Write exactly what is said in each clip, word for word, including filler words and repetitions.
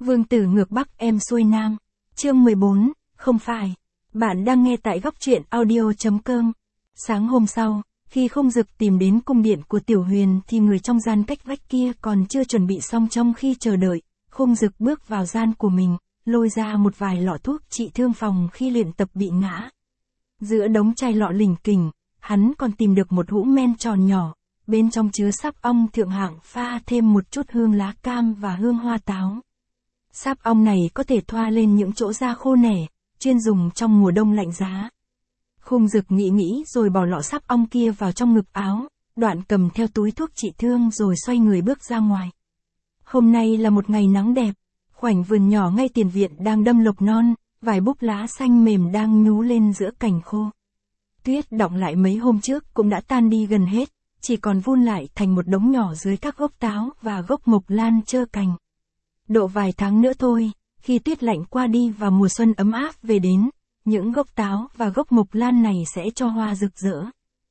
Vương tử ngược Bắc em xuôi Nam. Chương mười bốn, không phải. Bạn đang nghe tại góc truyện audio.com. Sáng hôm sau, khi Không Dực tìm đến cung điện của Tiểu Huyền thì người trong gian cách vách kia còn chưa chuẩn bị xong. Trong khi chờ đợi, Không Dực bước vào gian của mình, lôi ra một vài lọ thuốc trị thương phòng khi luyện tập bị ngã. Giữa đống chai lọ lỉnh kỉnh, hắn còn tìm được một hũ men tròn nhỏ, bên trong chứa sáp ong thượng hạng pha thêm một chút hương lá cam và hương hoa táo. Sáp ong này có thể thoa lên những chỗ da khô nẻ, chuyên dùng trong mùa đông lạnh giá. Không Dực nghĩ nghĩ rồi bỏ lọ sáp ong kia vào trong ngực áo, đoạn cầm theo túi thuốc trị thương rồi xoay người bước ra ngoài. Hôm nay là một ngày nắng đẹp, khoảnh vườn nhỏ ngay tiền viện đang đâm lộc non, vài búp lá xanh mềm đang nhú lên giữa cành khô. Tuyết đọng lại mấy hôm trước cũng đã tan đi gần hết, chỉ còn vun lại thành một đống nhỏ dưới các gốc táo và gốc mộc lan trơ cành. Độ vài tháng nữa thôi, khi tuyết lạnh qua đi và mùa xuân ấm áp về đến, những gốc táo và gốc mộc lan này sẽ cho hoa rực rỡ.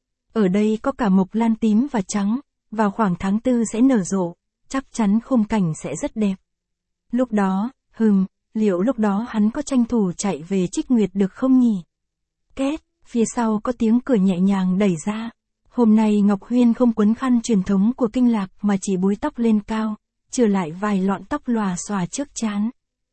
Ở đây có cả mộc lan tím và trắng, vào khoảng tháng tư sẽ nở rộ, chắc chắn khung cảnh sẽ rất đẹp. Lúc đó, hừm, liệu lúc đó hắn có tranh thủ chạy về Trích Nguyệt được không nhỉ? Két, phía sau có tiếng cửa nhẹ nhàng đẩy ra. Hôm nay Ngọc Huyên không quấn khăn truyền thống của Kinh Lạc mà chỉ búi tóc lên cao, trừ lại vài lọn tóc lòa xòa trước trán.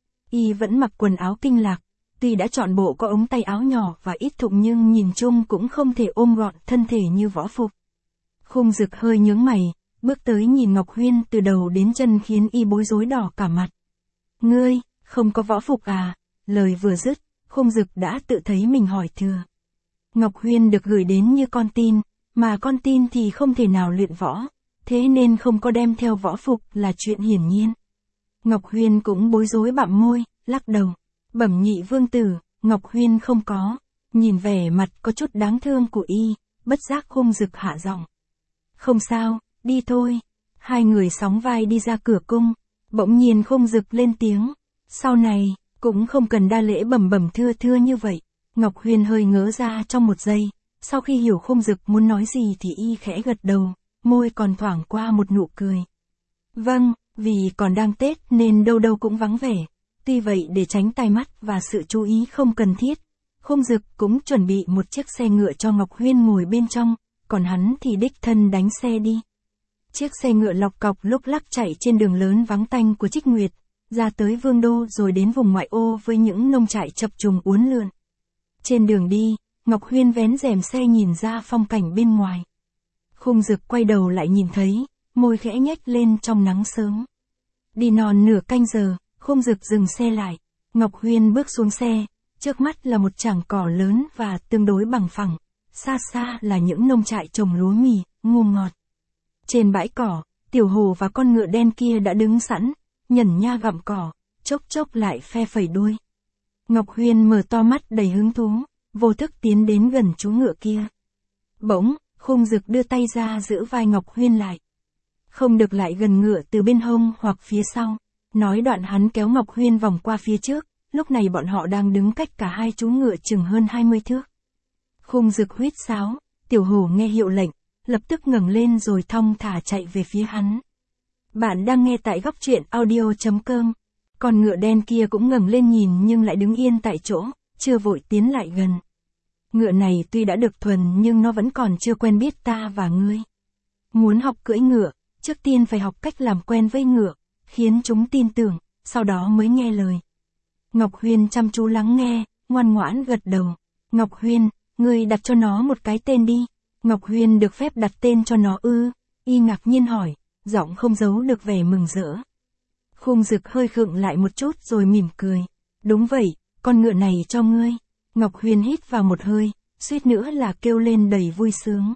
Y vẫn mặc quần áo Kinh Lạc, tuy đã chọn bộ có ống tay áo nhỏ và ít thụng nhưng nhìn chung cũng không thể ôm gọn thân thể như võ phục. Không Dực hơi nhướng mày, bước tới nhìn Ngọc Huyên từ đầu đến chân khiến Y bối rối đỏ cả mặt. Ngươi, không có võ phục à? Lời vừa dứt, Không Dực đã tự thấy mình hỏi thừa. Ngọc Huyên được gửi đến như con tin, mà con tin thì không thể nào luyện võ, thế nên không có đem theo võ phục là chuyện hiển nhiên. Ngọc Huyên cũng bối rối bặm môi, lắc đầu. Bẩm nhị vương tử, Ngọc Huyên không có. Nhìn vẻ mặt có chút đáng thương của Y, bất giác Không Dực hạ giọng. Không sao, đi thôi. Hai người sóng vai đi ra cửa cung, bỗng nhiên Không Dực lên tiếng. Sau này, cũng không cần đa lễ bẩm bẩm thưa thưa như vậy. Ngọc Huyên hơi ngớ ra trong một giây, sau khi hiểu Không Dực muốn nói gì thì Y khẽ gật đầu, môi còn thoảng qua một nụ cười. Vâng, vì còn đang Tết nên đâu đâu cũng vắng vẻ, tuy vậy để tránh tai mắt và sự chú ý không cần thiết, Không Dực cũng chuẩn bị một chiếc xe ngựa cho Ngọc Huyên ngồi bên trong, còn hắn thì đích thân đánh xe đi. Chiếc xe ngựa lọc cọc lúc lắc chạy trên đường lớn vắng tanh của Trích Nguyệt, ra tới Vương Đô rồi đến vùng ngoại ô với những nông trại chập trùng uốn lượn. Trên đường đi, Ngọc Huyên vén rèm xe nhìn ra phong cảnh bên ngoài. Không Dực quay đầu lại nhìn thấy, môi khẽ nhếch lên trong nắng sớm. Đi non nửa canh giờ, Không Dực dừng xe lại. Ngọc Huyên bước xuống xe, trước mắt là một chảng cỏ lớn và tương đối bằng phẳng, xa xa là những nông trại trồng lúa mì, ngô ngọt. Trên bãi cỏ, Tiểu Hổ và con ngựa đen kia đã đứng sẵn, nhẩn nha gặm cỏ, chốc chốc lại phe phẩy đuôi. Ngọc Huyên mở to mắt đầy hứng thú, vô thức tiến đến gần chú ngựa kia. Bỗng, Không Dực đưa tay ra giữ vai Ngọc Huyên lại. Không được lại gần ngựa từ bên hông hoặc phía sau. Nói đoạn hắn kéo Ngọc Huyên vòng qua phía trước, lúc này bọn họ đang đứng cách cả hai chú ngựa chừng hơn hai mươi thước. Không Dực huýt sáo, Tiểu Hổ nghe hiệu lệnh, lập tức ngẩng lên rồi thong thả chạy về phía hắn. Bạn đang nghe tại góc truyện audio.com. Con ngựa đen kia cũng ngẩng lên nhìn nhưng lại đứng yên tại chỗ, chưa vội tiến lại gần. Ngựa này tuy đã được thuần nhưng nó vẫn còn chưa quen biết ta và ngươi. Muốn học cưỡi ngựa, trước tiên phải học cách làm quen với ngựa, khiến chúng tin tưởng, sau đó mới nghe lời. Ngọc Huyên chăm chú lắng nghe, ngoan ngoãn gật đầu. Ngọc Huyên, ngươi đặt cho nó một cái tên đi. Ngọc Huyên được phép đặt tên cho nó ư? Y ngạc nhiên hỏi, giọng không giấu được vẻ mừng rỡ. Không Dực hơi khựng lại một chút rồi mỉm cười. Đúng vậy, con ngựa này cho ngươi. Ngọc Huyên hít vào một hơi, suýt nữa là kêu lên đầy vui sướng.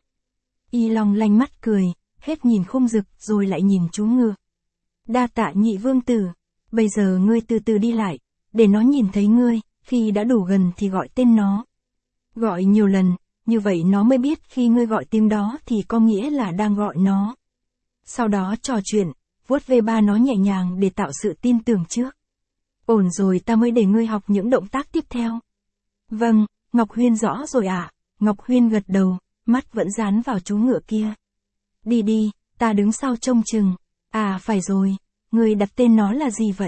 Y long lanh mắt cười, hết nhìn Không Dực rồi lại nhìn chú ngựa. Đa tạ nhị vương tử, bây giờ ngươi từ từ đi lại, để nó nhìn thấy ngươi, khi đã đủ gần thì gọi tên nó. Gọi nhiều lần, như vậy nó mới biết khi ngươi gọi tiếng đó thì có nghĩa là đang gọi nó. Sau đó trò chuyện, vuốt ve ba nó nhẹ nhàng để tạo sự tin tưởng trước. Ổn rồi ta mới để ngươi học những động tác tiếp theo. Vâng, Ngọc Huyên rõ rồi ạ. À? Ngọc Huyên gật đầu, mắt vẫn dán vào chú ngựa kia. Đi đi, ta đứng sau trông chừng. À phải rồi, ngươi đặt tên nó là gì vậy?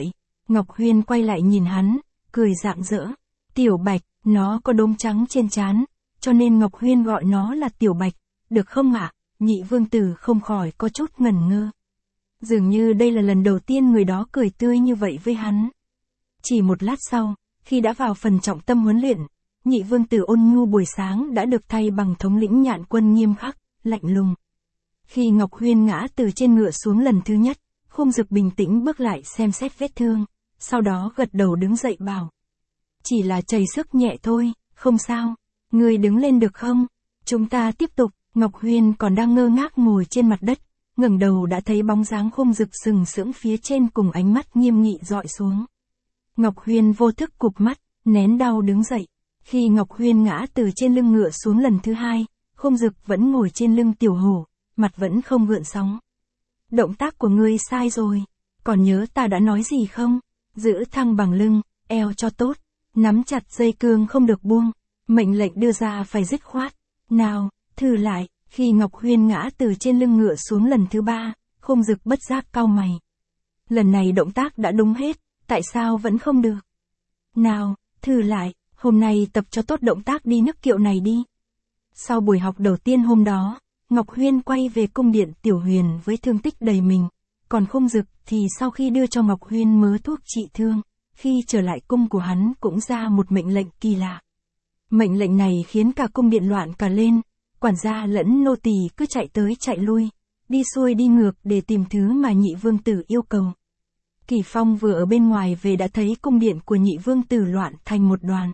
Ngọc Huyên quay lại nhìn hắn, cười rạng rỡ. Tiểu Bạch, nó có đốm trắng trên trán, cho nên Ngọc Huyên gọi nó là Tiểu Bạch, được không ạ? Nhị vương tử không khỏi có chút ngẩn ngơ. Dường như đây là lần đầu tiên người đó cười tươi như vậy với hắn. Chỉ một lát sau, khi đã vào phần trọng tâm huấn luyện, nhị vương tử ôn nhu buổi sáng đã được thay bằng thống lĩnh Nhạn Quân nghiêm khắc, lạnh lùng. Khi Ngọc Huyên ngã từ trên ngựa xuống lần thứ nhất, Khung Dực bình tĩnh bước lại xem xét vết thương, sau đó gật đầu đứng dậy bảo. Chỉ là chảy xước nhẹ thôi, không sao. Người đứng lên được không? Chúng ta tiếp tục. Ngọc Huyên còn đang ngơ ngác ngồi trên mặt đất, ngẩng đầu đã thấy bóng dáng Khung Dực sừng sững phía trên cùng ánh mắt nghiêm nghị dọi xuống. Ngọc Huyên vô thức cụp mắt, nén đau đứng dậy. Khi Ngọc Huyên ngã từ trên lưng ngựa xuống lần thứ hai, Khung Dực vẫn ngồi trên lưng tiểu hổ, mặt vẫn không gợn sóng. Động tác của ngươi sai rồi, còn nhớ ta đã nói gì không? Giữ thăng bằng lưng, eo cho tốt, nắm chặt dây cương không được buông, mệnh lệnh đưa ra phải dứt khoát. Nào, thử lại. Khi Ngọc Huyên ngã từ trên lưng ngựa xuống lần thứ ba, Khung Dực bất giác cau mày. Lần này động tác đã đúng hết, tại sao vẫn không được? Nào, thử lại, hôm nay tập cho tốt động tác đi nước kiệu này đi. Sau buổi học đầu tiên hôm đó, Ngọc Huyên quay về cung điện Tiểu Huyền với thương tích đầy mình, còn Khung Dực thì sau khi đưa cho Ngọc Huyên mớ thuốc trị thương, khi trở lại cung của hắn cũng ra một mệnh lệnh kỳ lạ. Mệnh lệnh này khiến cả cung điện loạn cả lên, quản gia lẫn nô tỳ cứ chạy tới chạy lui, đi xuôi đi ngược để tìm thứ mà nhị vương tử yêu cầu. Kỳ Phong vừa ở bên ngoài về đã thấy cung điện của nhị vương tử loạn thành một đoàn.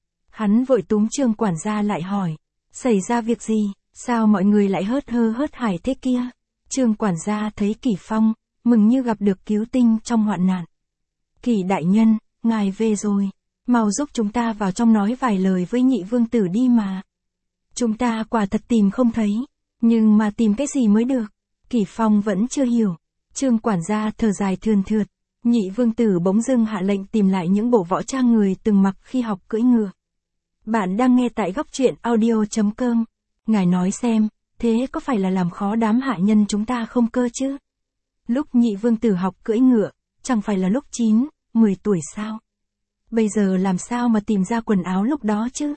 Hắn vội túm Trương quản gia lại hỏi, xảy ra việc gì, sao mọi người lại hớt hơ hớt hải thế kia? Trương quản gia thấy Kỳ Phong, mừng như gặp được cứu tinh trong hoạn nạn. Kỳ đại nhân, ngài về rồi, mau giúp chúng ta vào trong nói vài lời với nhị vương tử đi mà. Chúng ta quả thật tìm không thấy, nhưng mà tìm cái gì mới được? Kỳ Phong vẫn chưa hiểu. Trương quản gia thở dài thườn thượt, nhị vương tử bỗng dưng hạ lệnh tìm lại những bộ võ trang người từng mặc khi học cưỡi ngựa. Bạn đang nghe tại góc truyện audio chấm com. Ngài nói xem, thế có phải là làm khó đám hạ nhân chúng ta không cơ chứ? Lúc nhị vương tử học cưỡi ngựa, chẳng phải là lúc chín, mười tuổi sao? Bây giờ làm sao mà tìm ra quần áo lúc đó chứ?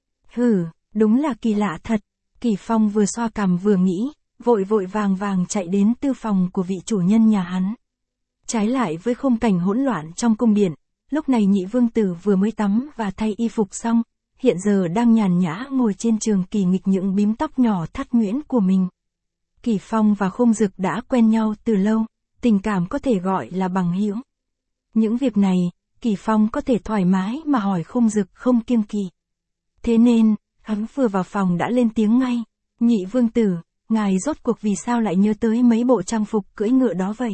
Hừ, đúng là kỳ lạ thật. Kỳ Phong vừa xoa cằm vừa nghĩ, vội vội vàng vàng chạy đến tư phòng của vị chủ nhân nhà hắn. Trái lại với khung cảnh hỗn loạn trong cung điện, lúc này nhị vương tử vừa mới tắm và thay y phục xong, hiện giờ đang nhàn nhã ngồi trên trường kỳ nghịch những bím tóc nhỏ thắt nhuyễn của mình. Kỳ Phong và Khung Dực đã quen nhau từ lâu, tình cảm có thể gọi là bằng hữu. Những việc này, Kỳ Phong có thể thoải mái mà hỏi Khung Dực không kiêng kỵ. Thế nên, hắn vừa vào phòng đã lên tiếng ngay, nhị vương tử, ngài rốt cuộc vì sao lại nhớ tới mấy bộ trang phục cưỡi ngựa đó vậy?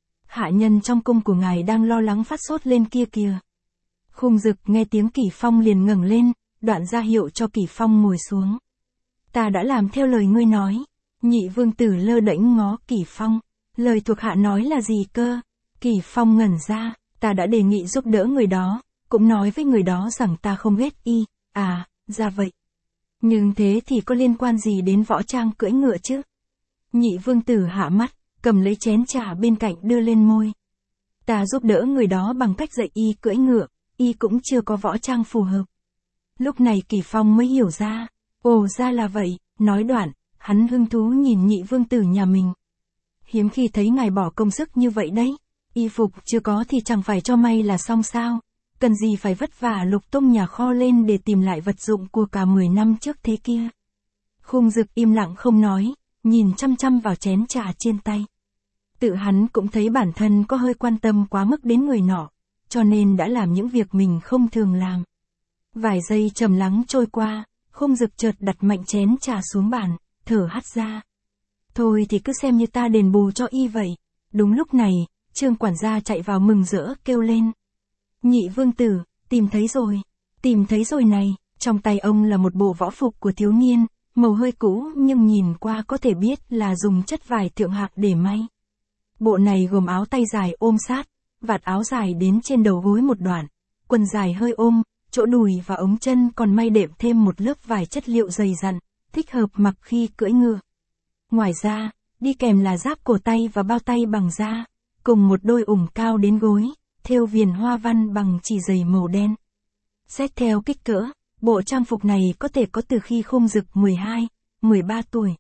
Hạ nhân trong cung của ngài đang lo lắng phát sốt lên kia kìa. Khung Dực nghe tiếng Kỳ Phong liền ngẩng lên, đoạn ra hiệu cho Kỳ Phong ngồi xuống. Ta đã làm theo lời ngươi nói. Nhị vương tử lơ đễnh ngó Kỳ Phong. Lời thuộc hạ nói là gì cơ? Kỳ Phong ngẩn ra, ta đã đề nghị giúp đỡ người đó, cũng nói với người đó rằng ta không ghét y. À, ra vậy. Nhưng thế thì có liên quan gì đến võ trang cưỡi ngựa chứ? Nhị vương tử hạ mắt, cầm lấy chén trà bên cạnh đưa lên môi. Ta giúp đỡ người đó bằng cách dạy y cưỡi ngựa, y cũng chưa có võ trang phù hợp. Lúc này Kỳ Phong mới hiểu ra, ồ ra là vậy, nói đoạn, hắn hứng thú nhìn nhị vương tử nhà mình. Hiếm khi thấy ngài bỏ công sức như vậy đấy, y phục chưa có thì chẳng phải cho may là xong sao, cần gì phải vất vả lục tung nhà kho lên để tìm lại vật dụng của cả mười năm trước thế kia. Khung Dực im lặng không nói, nhìn chăm chăm vào chén trà trên tay. Tự hắn cũng thấy bản thân có hơi quan tâm quá mức đến người nọ, cho nên đã làm những việc mình không thường làm. Vài giây trầm lắng trôi qua, Khung Dực chợt đặt mạnh chén trà xuống bàn, thở hắt ra. Thôi thì cứ xem như ta đền bù cho y vậy. Đúng lúc này, Trương quản gia chạy vào mừng rỡ kêu lên. Nhị vương tử, tìm thấy rồi, tìm thấy rồi này. Trong tay ông là một bộ võ phục của thiếu niên, màu hơi cũ nhưng nhìn qua có thể biết là dùng chất vải thượng hạng để may. Bộ này gồm áo tay dài ôm sát, vạt áo dài đến trên đầu gối một đoạn, quần dài hơi ôm, chỗ đùi và ống chân còn may đệm thêm một lớp vải chất liệu dày dặn, thích hợp mặc khi cưỡi ngựa. Ngoài ra, đi kèm là giáp cổ tay và bao tay bằng da, cùng một đôi ủng cao đến gối, thêu viền hoa văn bằng chỉ dày màu đen. Xét theo kích cỡ, bộ trang phục này có thể có từ khi Khung Dực mười hai, mười ba tuổi.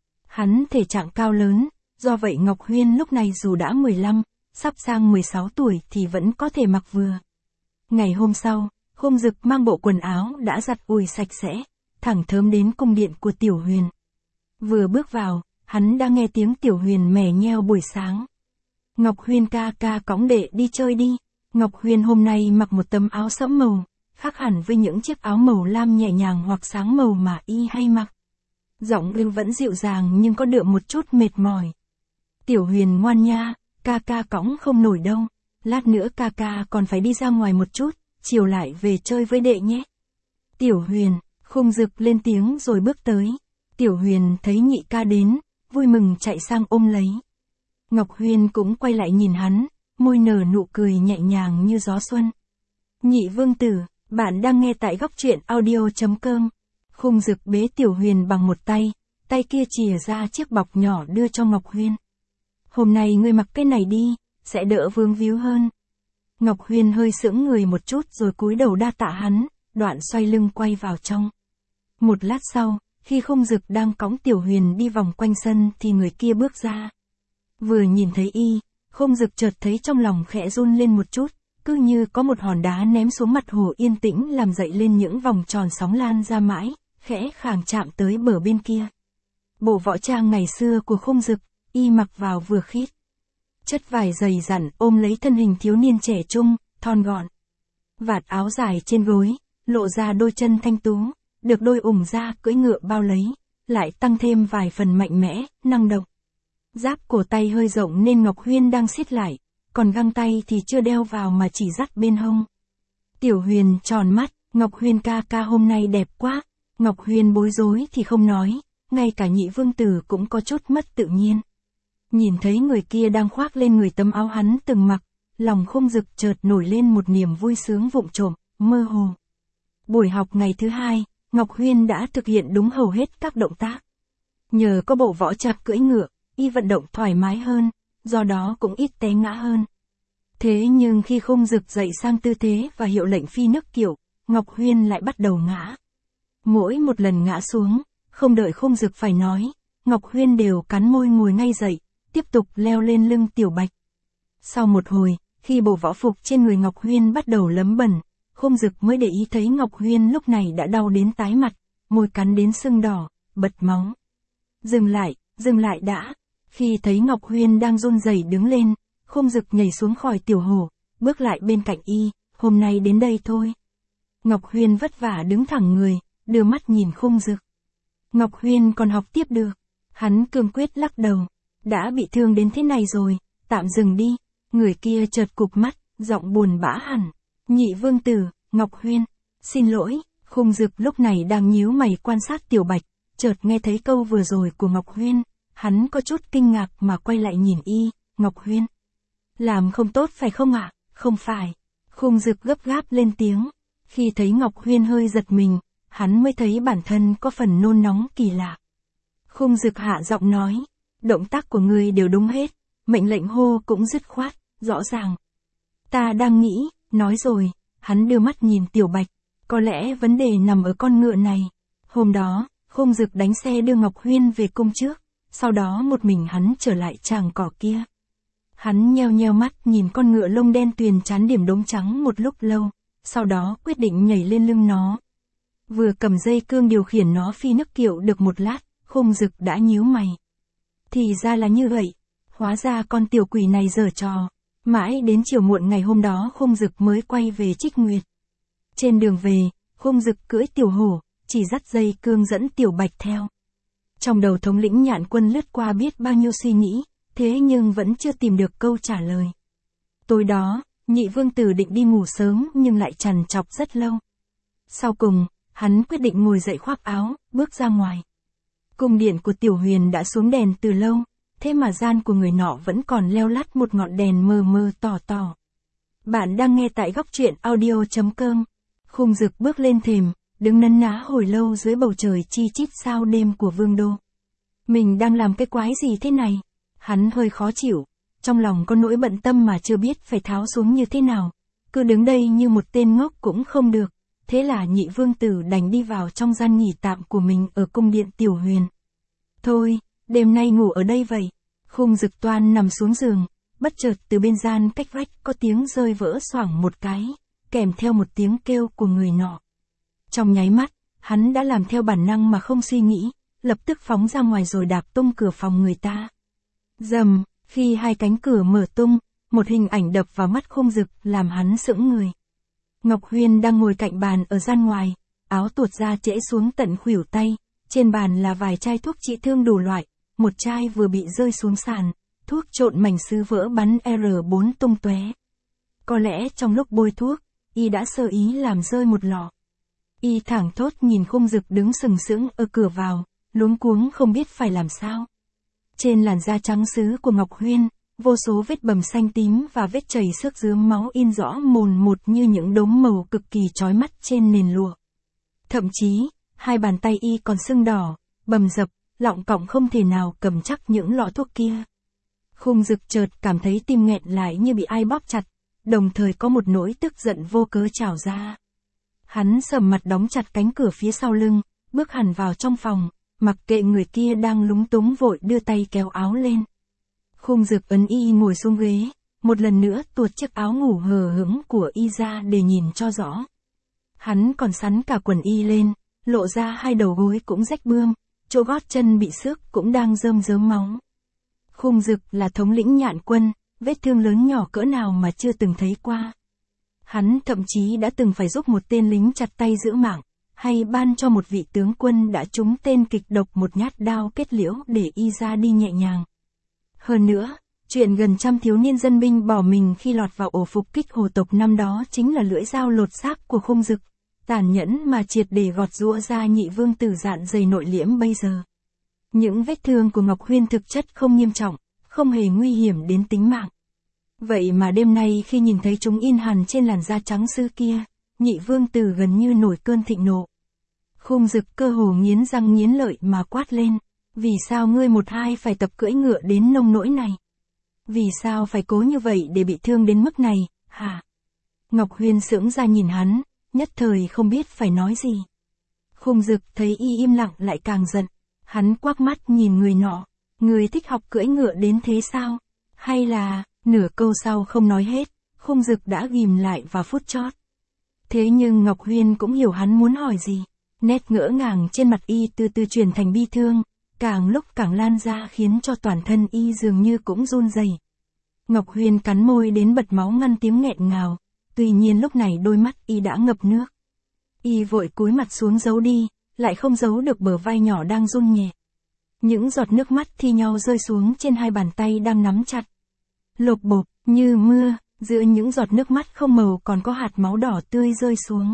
Hắn thể trạng cao lớn, do vậy Ngọc Huyên lúc này dù đã mười lăm, sắp sang mười sáu tuổi thì vẫn có thể mặc vừa. Ngày hôm sau, Khung Dực mang bộ quần áo đã giặt ủi sạch sẽ, thẳng thớm đến cung điện của Tiểu Huyền. Vừa bước vào, hắn đã nghe tiếng Tiểu Huyền mè nheo buổi sáng. Ngọc Huyên ca ca cõng đệ đi chơi đi. Ngọc Huyên hôm nay mặc một tấm áo sẫm màu, khác hẳn với những chiếc áo màu lam nhẹ nhàng hoặc sáng màu mà y hay mặc. Giọng ưng vẫn dịu dàng nhưng có đượm một chút mệt mỏi. Tiểu Huyền ngoan nha, ca ca cõng không nổi đâu, lát nữa ca ca còn phải đi ra ngoài một chút, chiều lại về chơi với đệ nhé. Tiểu Huyền, Khung Dực lên tiếng rồi bước tới. Tiểu Huyền thấy nhị ca đến, vui mừng chạy sang ôm lấy. Ngọc Huyên cũng quay lại nhìn hắn, môi nở nụ cười nhẹ nhàng như gió xuân. Nhị vương tử, bạn đang nghe tại góc truyện audio chấm com. Khung Dực bế Tiểu Huyền bằng một tay, tay kia chìa ra chiếc bọc nhỏ đưa cho Ngọc Huyên. Hôm nay ngươi mặc cái này đi, sẽ đỡ vướng víu hơn. Ngọc Huyên hơi sững người một chút rồi cúi đầu đa tạ hắn, đoạn xoay lưng quay vào trong. Một lát sau, khi Khung Dực đang cõng Tiểu Huyền đi vòng quanh sân thì người kia bước ra. Vừa nhìn thấy y, Khung Dực chợt thấy trong lòng khẽ run lên một chút, cứ như có một hòn đá ném xuống mặt hồ yên tĩnh làm dậy lên những vòng tròn sóng lan ra mãi, khẽ khàng chạm tới bờ bên kia. Bộ võ trang ngày xưa của Khung Dực, y mặc vào vừa khít. Chất vải dày dặn ôm lấy thân hình thiếu niên trẻ trung, thon gọn. Vạt áo dài trên gối, lộ ra đôi chân thanh tú, được đôi ủng da cưỡi ngựa bao lấy, lại tăng thêm vài phần mạnh mẽ, năng động. Giáp cổ tay hơi rộng nên Ngọc Huyên đang siết lại, còn găng tay thì chưa đeo vào mà chỉ dắt bên hông. Tiểu Huyền tròn mắt, Ngọc Huyên ca ca hôm nay đẹp quá. Ngọc Huyên bối rối thì không nói, ngay cả nhị vương tử cũng có chút mất tự nhiên. Nhìn thấy người kia đang khoác lên người tấm áo hắn từng mặc, lòng Khung Dực chợt nổi lên một niềm vui sướng vụng trộm, mơ hồ. Buổi học ngày thứ hai, Ngọc Huyên đã thực hiện đúng hầu hết các động tác. Nhờ có bộ võ trạc cưỡi ngựa, y vận động thoải mái hơn, do đó cũng ít té ngã hơn. Thế nhưng khi Khung Dực dậy sang tư thế và hiệu lệnh phi nước kiệu, Ngọc Huyên lại bắt đầu ngã. Mỗi một lần ngã xuống, không đợi Khung Dực phải nói, Ngọc Huyên đều cắn môi ngồi ngay dậy, tiếp tục leo lên lưng Tiểu Bạch. Sau một hồi, khi bộ võ phục trên người Ngọc Huyên bắt đầu lấm bẩn, Khung Dực mới để ý thấy Ngọc Huyên lúc này đã đau đến tái mặt, môi cắn đến sưng đỏ, bật máu. Dừng lại, dừng lại đã. Khi thấy Ngọc Huyên đang run rẩy đứng lên, Khung Dực nhảy xuống khỏi tiểu hồ, bước lại bên cạnh y, hôm nay đến đây thôi. Ngọc Huyên vất vả đứng thẳng người, đưa mắt nhìn Khung Dực. Ngọc Huyên còn học tiếp được. Hắn cương quyết lắc đầu. Đã bị thương đến thế này rồi, tạm dừng đi. Người kia chợt cụp mắt, giọng buồn bã hẳn. Nhị vương tử, Ngọc Huyên, xin lỗi. Khung Dực lúc này đang nhíu mày quan sát Tiểu Bạch, chợt nghe thấy câu vừa rồi của Ngọc Huyên. Hắn có chút kinh ngạc mà quay lại nhìn y, Ngọc Huyên. Làm không tốt phải không ạ? À? Không phải. Khung Dực gấp gáp lên tiếng. Khi thấy Ngọc Huyên hơi giật mình, hắn mới thấy bản thân có phần nôn nóng kỳ lạ. Khung Dực hạ giọng nói, động tác của ngươi đều đúng hết, mệnh lệnh hô cũng dứt khoát, rõ ràng. Ta đang nghĩ, nói rồi, hắn đưa mắt nhìn Tiểu Bạch, có lẽ vấn đề nằm ở con ngựa này. Hôm đó, Khung Dực đánh xe đưa Ngọc Huyên về cung trước, sau đó một mình hắn trở lại tràng cỏ kia. Hắn nheo nheo mắt nhìn con ngựa lông đen tuyền chán điểm đốm trắng một lúc lâu, sau đó quyết định nhảy lên lưng nó. Vừa cầm dây cương điều khiển nó phi nước kiệu được một lát, Khung Dực đã nhíu mày. Thì ra là như vậy, hóa ra con tiểu quỷ này giở trò. Mãi đến chiều muộn ngày hôm đó Khung Dực mới quay về Trích Nguyệt. Trên đường về, Khung Dực cưỡi tiểu hổ, chỉ dắt dây cương dẫn Tiểu Bạch theo. Trong đầu thống lĩnh Nhạn Quân lướt qua biết bao nhiêu suy nghĩ, thế nhưng vẫn chưa tìm được câu trả lời. Tối đó, nhị vương tử định đi ngủ sớm nhưng lại trằn trọc rất lâu. Sau cùng, hắn quyết định ngồi dậy khoác áo, bước ra ngoài. Cung điện của Tiểu Huyền đã xuống đèn từ lâu, thế mà gian của người nọ vẫn còn leo lắt một ngọn đèn mờ mờ tỏ tỏ. Bạn đang nghe tại góc truyện audio chấm com. Khung Dực bước lên thềm, đứng nấn ná hồi lâu dưới bầu trời chi chít sao đêm của vương đô. Mình đang làm cái quái gì thế này? Hắn hơi khó chịu, trong lòng có nỗi bận tâm mà chưa biết phải tháo xuống như thế nào. Cứ đứng đây như một tên ngốc cũng không được. Thế là nhị vương tử đành đi vào trong gian nghỉ tạm của mình ở cung điện Tiểu Huyền. Thôi, đêm nay ngủ ở đây vậy. Khung Dực toan nằm xuống giường, bất chợt từ bên gian cách vách có tiếng rơi vỡ xoảng một cái, kèm theo một tiếng kêu của người nọ. Trong nháy mắt, hắn đã làm theo bản năng mà không suy nghĩ, lập tức phóng ra ngoài rồi đạp tung cửa phòng người ta. Rầm, khi hai cánh cửa mở tung, một hình ảnh đập vào mắt Khung Dực làm hắn sững người. Ngọc Huyên đang ngồi cạnh bàn ở gian ngoài, áo tuột ra trễ xuống tận khuỷu tay, trên bàn là vài chai thuốc trị thương đủ loại, một chai vừa bị rơi xuống sàn, thuốc trộn mảnh sứ vỡ bắn R bốn tung tóe. Có lẽ trong lúc bôi thuốc, y đã sơ ý làm rơi một lọ. Y thẳng thốt nhìn Khung Dực đứng sừng sững ở cửa vào, luống cuống không biết phải làm sao. Trên làn da trắng sứ của Ngọc Huyên, vô số vết bầm xanh tím và vết chảy xước rướm máu in rõ mồn một như những đốm màu cực kỳ chói mắt trên nền lụa. Thậm chí, hai bàn tay y còn sưng đỏ, bầm dập, lọng cọng không thể nào cầm chắc những lọ thuốc kia. Khung Dực chợt cảm thấy tim nghẹn lại như bị ai bóp chặt, đồng thời có một nỗi tức giận vô cớ trào ra. Hắn sầm mặt đóng chặt cánh cửa phía sau lưng, bước hẳn vào trong phòng, mặc kệ người kia đang lúng túng vội đưa tay kéo áo lên. Khung Dực ấn y ngồi xuống ghế, một lần nữa tuột chiếc áo ngủ hờ hững của y ra để nhìn cho rõ. Hắn còn sắn cả quần y lên, lộ ra hai đầu gối cũng rách bươm, chỗ gót chân bị xước cũng đang rơm rớm máu. Khung Dực là thống lĩnh nhạn quân, vết thương lớn nhỏ cỡ nào mà chưa từng thấy qua. Hắn thậm chí đã từng phải giúp một tên lính chặt tay giữ mạng, hay ban cho một vị tướng quân đã trúng tên kịch độc một nhát đao kết liễu để y ra đi nhẹ nhàng. Hơn nữa, chuyện gần trăm thiếu niên dân binh bỏ mình khi lọt vào ổ phục kích hồ tộc năm đó chính là lưỡi dao lột xác của Khung Dực, tàn nhẫn mà triệt để gọt giũa ra nhị vương tử dạn dày nội liễm bây giờ. Những vết thương của Ngọc Huyên thực chất không nghiêm trọng, không hề nguy hiểm đến tính mạng. Vậy mà đêm nay khi nhìn thấy chúng in hằn trên làn da trắng sứ kia, nhị vương tử gần như nổi cơn thịnh nộ. Khung Dực cơ hồ nghiến răng nghiến lợi mà quát lên, vì sao ngươi một hai phải tập cưỡi ngựa đến nông nỗi này? Vì sao phải cố như vậy để bị thương đến mức này, hả? Ngọc Huyên sững ra nhìn hắn, nhất thời không biết phải nói gì. Khung Dực thấy y im lặng lại càng giận, hắn quắc mắt nhìn người nọ, người thích học cưỡi ngựa đến thế sao? Hay là, nửa câu sau không nói hết, Khung Dực đã ghim lại vào phút chót. Thế nhưng Ngọc Huyên cũng hiểu hắn muốn hỏi gì, nét ngỡ ngàng trên mặt y từ từ chuyển thành bi thương, càng lúc càng lan ra khiến cho toàn thân y dường như cũng run rẩy. Ngọc Huyên cắn môi đến bật máu ngăn tiếng nghẹn ngào, tuy nhiên lúc này đôi mắt y đã ngập nước. Y vội cúi mặt xuống giấu đi, lại không giấu được bờ vai nhỏ đang run nhẹ. Những giọt nước mắt thi nhau rơi xuống trên hai bàn tay đang nắm chặt. Lộp bộp, như mưa, giữa những giọt nước mắt không màu còn có hạt máu đỏ tươi rơi xuống.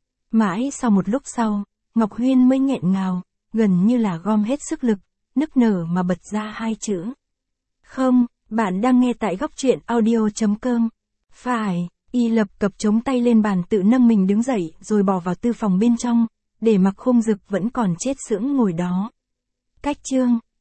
Mãi sau một lúc sau, Ngọc Huyên mới nghẹn ngào, gần như là gom hết sức lực, nức nở mà bật ra hai chữ. Không, bạn đang nghe tại góc truyện audio chấm com. Phải, y lập cập chống tay lên bàn tự nâng mình đứng dậy rồi bỏ vào tư phòng bên trong, để mặc Khung Dực vẫn còn chết sững ngồi đó. Cách chương